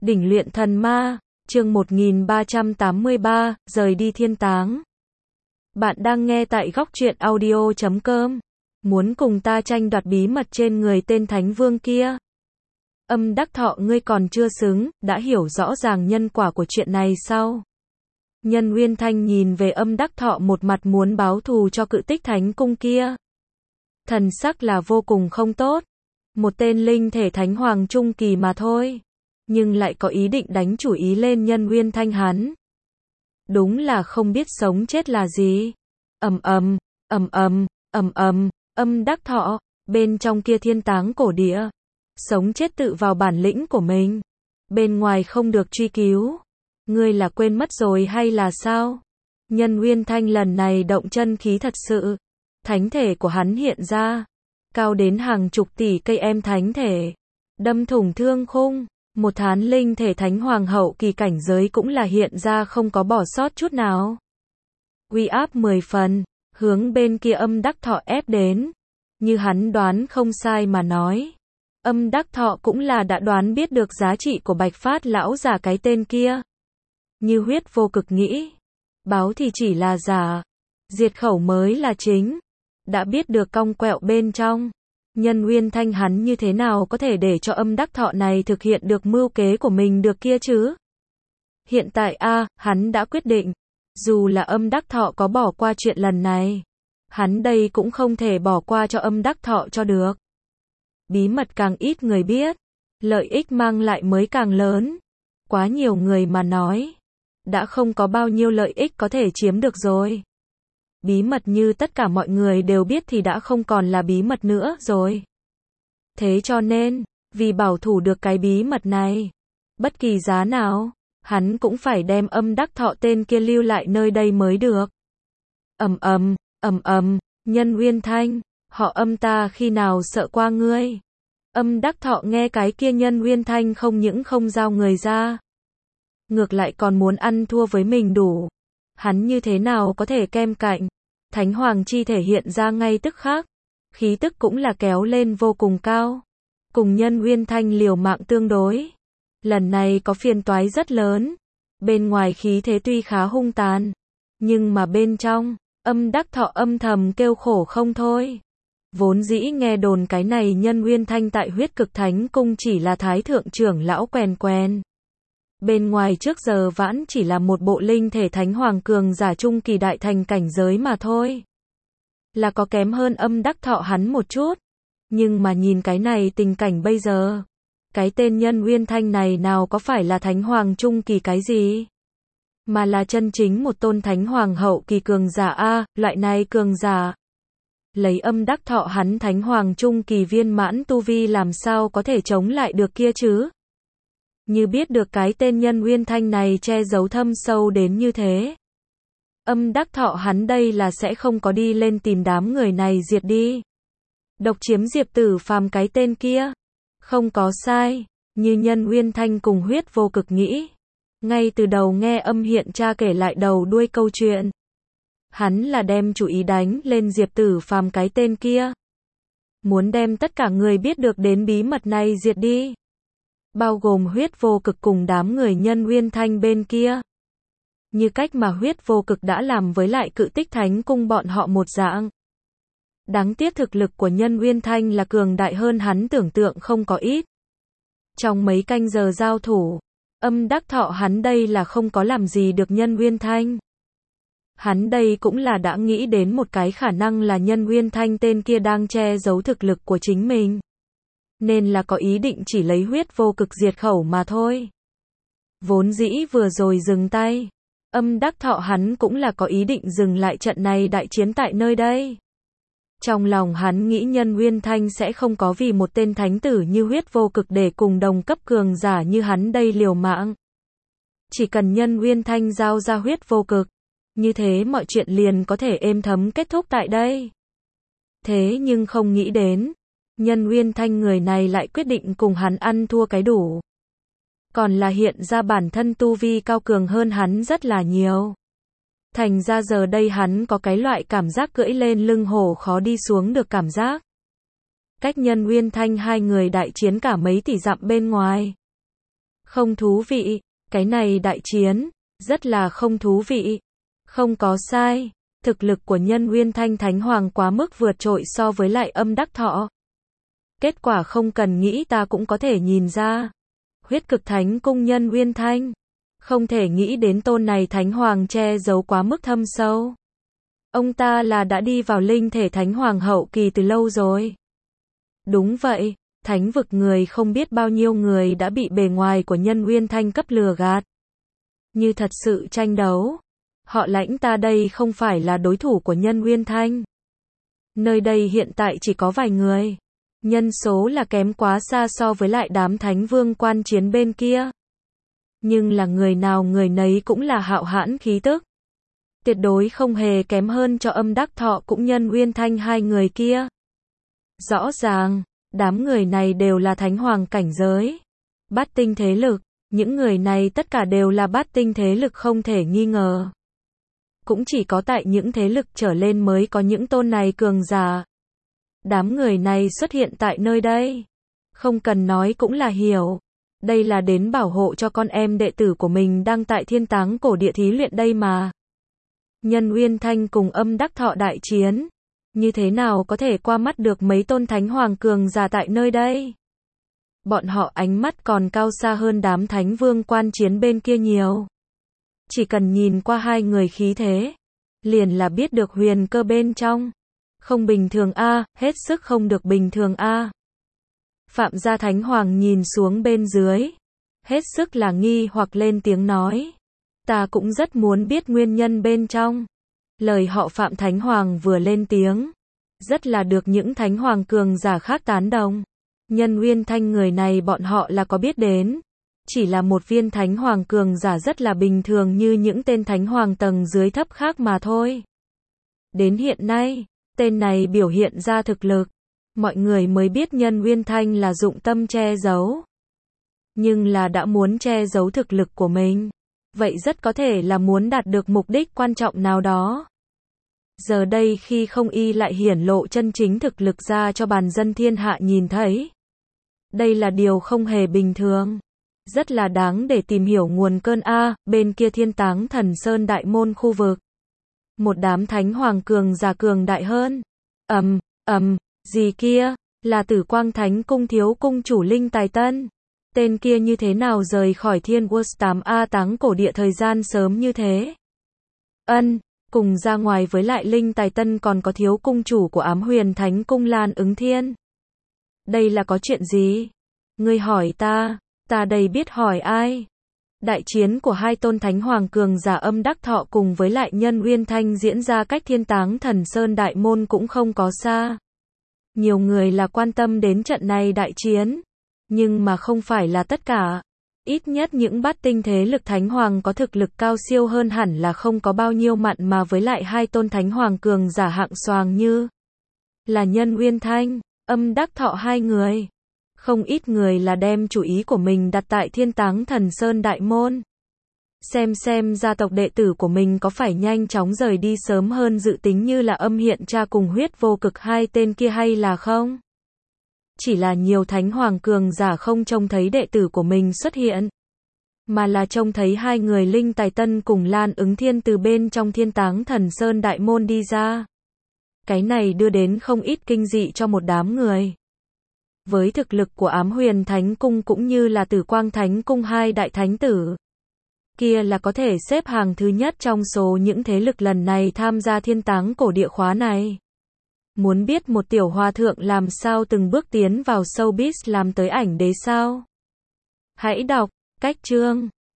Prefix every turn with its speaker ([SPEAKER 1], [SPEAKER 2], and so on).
[SPEAKER 1] Đỉnh luyện thần ma, chương 1383, rời đi thiên táng. Bạn đang nghe tại góc truyện audio.com. Muốn cùng ta tranh đoạt bí mật trên người tên Thánh Vương kia. Âm Đắc Thọ, ngươi còn chưa xứng, đã hiểu rõ ràng nhân quả của chuyện này sao? Nhân Nguyên Thanh nhìn về Âm Đắc Thọ một mặt muốn báo thù cho Cự Tích Thánh Cung kia. Thần sắc là vô cùng không tốt. Một tên linh thể Thánh Hoàng Trung Kỳ mà thôi. Nhưng lại có ý định đánh chủ ý lên Nhân Nguyên Thanh hắn. Đúng là không biết sống chết là gì. Âm Đắc Thọ, bên trong kia thiên táng cổ địa. Sống chết tự vào bản lĩnh của mình. Bên ngoài không được truy cứu. Ngươi là quên mất rồi hay là sao? Nhân Nguyên Thanh lần này động chân khí thật sự. Thánh thể của hắn hiện ra. Cao đến hàng chục tỷ cây em thánh thể. Đâm thủng thương khung. Một thán linh thể Thánh Hoàng hậu kỳ cảnh giới cũng là hiện ra không có bỏ sót chút nào. Uy áp 10 phần, hướng bên kia Âm Đắc Thọ ép đến. Như hắn đoán không sai mà nói. Âm Đắc Thọ cũng là đã đoán biết được giá trị của Bạch Phát lão giả cái tên kia. Như Huyết Vô Cực nghĩ. Báo thì chỉ là giả. Diệt khẩu mới là chính. Đã biết được cong quẹo bên trong. Nhân Nguyên Thanh hắn như thế nào có thể để cho Âm Đắc Thọ này thực hiện được mưu kế của mình được kia chứ? Hiện tại hắn đã quyết định. Dù là Âm Đắc Thọ có bỏ qua chuyện lần này. Hắn đây cũng không thể bỏ qua cho Âm Đắc Thọ cho được. Bí mật càng ít người biết. Lợi ích mang lại mới càng lớn. Quá nhiều người mà nói. Đã không có bao nhiêu lợi ích có thể chiếm được rồi. Bí mật như tất cả mọi người đều biết thì đã không còn là bí mật nữa rồi. Thế cho nên, vì bảo thủ được cái bí mật này, bất kỳ giá nào, hắn cũng phải đem Âm Đắc Thọ tên kia lưu lại nơi đây mới được. Nhân Nguyên Thanh, họ Âm ta khi nào sợ qua ngươi? Âm Đắc Thọ nghe cái kia Nhân Nguyên Thanh không những không giao người ra, ngược lại còn muốn ăn thua với mình đủ. Hắn như thế nào có thể kem cạnh? Thánh Hoàng chi thể hiện ra ngay tức khắc. Khí tức cũng là kéo lên vô cùng cao. Cùng Nhân Nguyên Thanh liều mạng tương đối. Lần này có phiền toái rất lớn. Bên ngoài khí thế tuy khá hung tàn. Nhưng mà bên trong, Âm Đắc Thọ âm thầm kêu khổ không thôi. Vốn dĩ nghe đồn cái này Nhân Nguyên Thanh tại Huyết Cực Thánh Cung chỉ là Thái Thượng trưởng lão quèn quèn. Bên ngoài trước giờ vãn chỉ là một bộ linh thể Thánh Hoàng cường giả trung kỳ đại thành cảnh giới mà thôi. Là có kém hơn Âm Đắc Thọ hắn một chút. Nhưng mà nhìn cái này tình cảnh bây giờ. Cái tên Nhân Nguyên Thanh này nào có phải là Thánh Hoàng trung kỳ cái gì? Mà là chân chính một tôn Thánh Hoàng hậu kỳ cường giả loại này cường giả. Lấy Âm Đắc Thọ hắn Thánh Hoàng trung kỳ viên mãn tu vi làm sao có thể chống lại được kia chứ? Như biết được cái tên Nhân Nguyên Thanh này che giấu thâm sâu đến như thế. Âm Đắc Thọ hắn đây là sẽ không có đi lên tìm đám người này diệt đi. Độc chiếm Diệp Tử Phàm cái tên kia. Không có sai, như Nhân Nguyên Thanh cùng Huyết Vô Cực nghĩ. Ngay từ đầu nghe Âm Hiện Cha kể lại đầu đuôi câu chuyện. Hắn là đem chủ ý đánh lên Diệp Tử Phàm cái tên kia. Muốn đem tất cả người biết được đến bí mật này diệt đi. Bao gồm Huyết Vô Cực cùng đám người Nhân Nguyên Thanh bên kia. Như cách mà Huyết Vô Cực đã làm với lại Cự Tích Thánh Cung bọn họ một dạng. Đáng tiếc thực lực của Nhân Nguyên Thanh là cường đại hơn hắn tưởng tượng không có ít. Trong mấy canh giờ giao thủ, Âm Đắc Thọ hắn đây là không có làm gì được Nhân Nguyên Thanh. Hắn đây cũng là đã nghĩ đến một cái khả năng là Nhân Nguyên Thanh tên kia đang che giấu thực lực của chính mình. Nên là có ý định chỉ lấy Huyết Vô Cực diệt khẩu mà thôi. Vốn dĩ vừa rồi dừng tay. Âm Đắc Thọ hắn cũng là có ý định dừng lại trận này đại chiến tại nơi đây. Trong lòng hắn nghĩ Nhân Nguyên Thanh sẽ không có vì một tên thánh tử như Huyết Vô Cực để cùng đồng cấp cường giả như hắn đây liều mạng. Chỉ cần Nhân Nguyên Thanh giao ra Huyết Vô Cực. Như thế mọi chuyện liền có thể êm thấm kết thúc tại đây. Thế nhưng không nghĩ đến. Nhân Nguyên Thanh người này lại quyết định cùng hắn ăn thua cái đủ. Còn là hiện ra bản thân tu vi cao cường hơn hắn rất là nhiều. Thành ra giờ đây hắn có cái loại cảm giác cưỡi lên lưng hổ khó đi xuống được cảm giác. Cách Nhân Nguyên Thanh hai người đại chiến cả mấy tỷ dặm bên ngoài. Không thú vị, cái này đại chiến, rất là không thú vị. Không có sai, thực lực của Nhân Uyên Thanh Thánh Hoàng quá mức vượt trội so với lại Âm Đắc Thọ. Kết quả không cần nghĩ ta cũng có thể nhìn ra. Huyết Cực Thánh Cung Nhân Uyên Thanh. Không thể nghĩ đến tôn này Thánh Hoàng che giấu quá mức thâm sâu. Ông ta là đã đi vào linh thể Thánh Hoàng hậu kỳ từ lâu rồi. Đúng vậy, thánh vực người không biết bao nhiêu người đã bị bề ngoài của Nhân Uyên Thanh cấp lừa gạt. Như thật sự tranh đấu. Họ Lãnh ta đây không phải là đối thủ của Nhân Uyên Thanh. Nơi đây hiện tại chỉ có vài người. Nhân số là kém quá xa so với lại đám thánh vương quan chiến bên kia. Nhưng là người nào người nấy cũng là hạo hãn khí tức. Tuyệt đối không hề kém hơn cho Âm Đắc Thọ cũng Nhân Uyên Thanh hai người kia. Rõ ràng, đám người này đều là thánh hoàng cảnh giới. Bát tinh thế lực, những người này tất cả đều là bát tinh thế lực không thể nghi ngờ. Cũng chỉ có tại những thế lực trở lên mới có những tôn này cường giả. Đám người này xuất hiện tại nơi đây. Không cần nói cũng là hiểu. Đây là đến bảo hộ cho con em đệ tử của mình đang tại Thiên Táng Cổ Địa thí luyện đây mà. Nhân Uyên Thanh cùng Âm Đắc Thọ đại chiến. Như thế nào có thể qua mắt được mấy tôn thánh hoàng cường giả tại nơi đây? Bọn họ ánh mắt còn cao xa hơn đám thánh vương quan chiến bên kia nhiều. Chỉ cần nhìn qua hai người khí thế, liền là biết được huyền cơ bên trong. Không bình thường a, hết sức không được bình thường a. Phạm gia thánh hoàng nhìn xuống bên dưới, hết sức là nghi hoặc lên tiếng nói. Ta cũng rất muốn biết nguyên nhân bên trong. Lời họ Phạm thánh hoàng vừa lên tiếng, rất là được những thánh hoàng cường giả khác tán đồng. Nhân Uyên Thanh người này bọn họ là có biết đến. Chỉ là một viên thánh hoàng cường giả rất là bình thường như những tên thánh hoàng tầng dưới thấp khác mà thôi. Đến hiện nay, tên này biểu hiện ra thực lực. Mọi người mới biết Nhân Uyên Thanh là dụng tâm che giấu. Nhưng là đã muốn che giấu thực lực của mình. Vậy rất có thể là muốn đạt được mục đích quan trọng nào đó. Giờ đây khi không y lại hiển lộ chân chính thực lực ra cho bàn dân thiên hạ nhìn thấy. Đây là điều không hề bình thường. Rất là đáng để tìm hiểu nguồn cơn A, bên kia Thiên Táng Thần Sơn đại môn khu vực. Một đám thánh hoàng cường giả cường đại hơn. Gì kia, là Tử Quang Thánh Cung thiếu cung chủ Linh Tài Tân. Tên kia như thế nào rời khỏi Thiên Wars 8A Táng Cổ Địa thời gian sớm như thế? Cùng ra ngoài với lại Linh Tài Tân còn có thiếu cung chủ của Ám Huyền Thánh Cung Lan Ứng Thiên. Đây là có chuyện gì? Ngươi hỏi ta đây biết hỏi ai? Đại chiến của hai tôn thánh hoàng cường giả Âm Đắc Thọ cùng với lại Nhân Uyên Thanh diễn ra cách Thiên Táng Thần Sơn đại môn cũng không có xa. Nhiều người là quan tâm đến trận này đại chiến, nhưng mà không phải là tất cả. Ít nhất những bát tinh thế lực thánh hoàng có thực lực cao siêu hơn hẳn là không có bao nhiêu mặn mà với lại hai tôn thánh hoàng cường giả hạng xoàng như là Nhân Uyên Thanh, Âm Đắc Thọ hai người. Không ít người là đem chủ ý của mình đặt tại Thiên Táng Thần Sơn đại môn. Xem gia tộc đệ tử của mình có phải nhanh chóng rời đi sớm hơn dự tính như là Âm Hiện Cha cùng Huyết Vô Cực hai tên kia hay là không? Chỉ là nhiều thánh hoàng cường giả không trông thấy đệ tử của mình xuất hiện, mà là trông thấy hai người Linh Tài Tân cùng Lan Ứng Thiên từ bên trong Thiên Táng Thần Sơn đại môn đi ra. Cái này đưa đến không ít kinh dị cho một đám người. Với thực lực của Ám Huyền Thánh Cung cũng như là Tử Quang Thánh Cung hai đại thánh tử, kia là có thể xếp hàng thứ nhất trong số những thế lực lần này tham gia Thiên Táng Cổ Địa khóa này. Muốn biết một tiểu hòa thượng làm sao từng bước tiến vào showbiz làm tới ảnh đế sao? Hãy đọc cách chương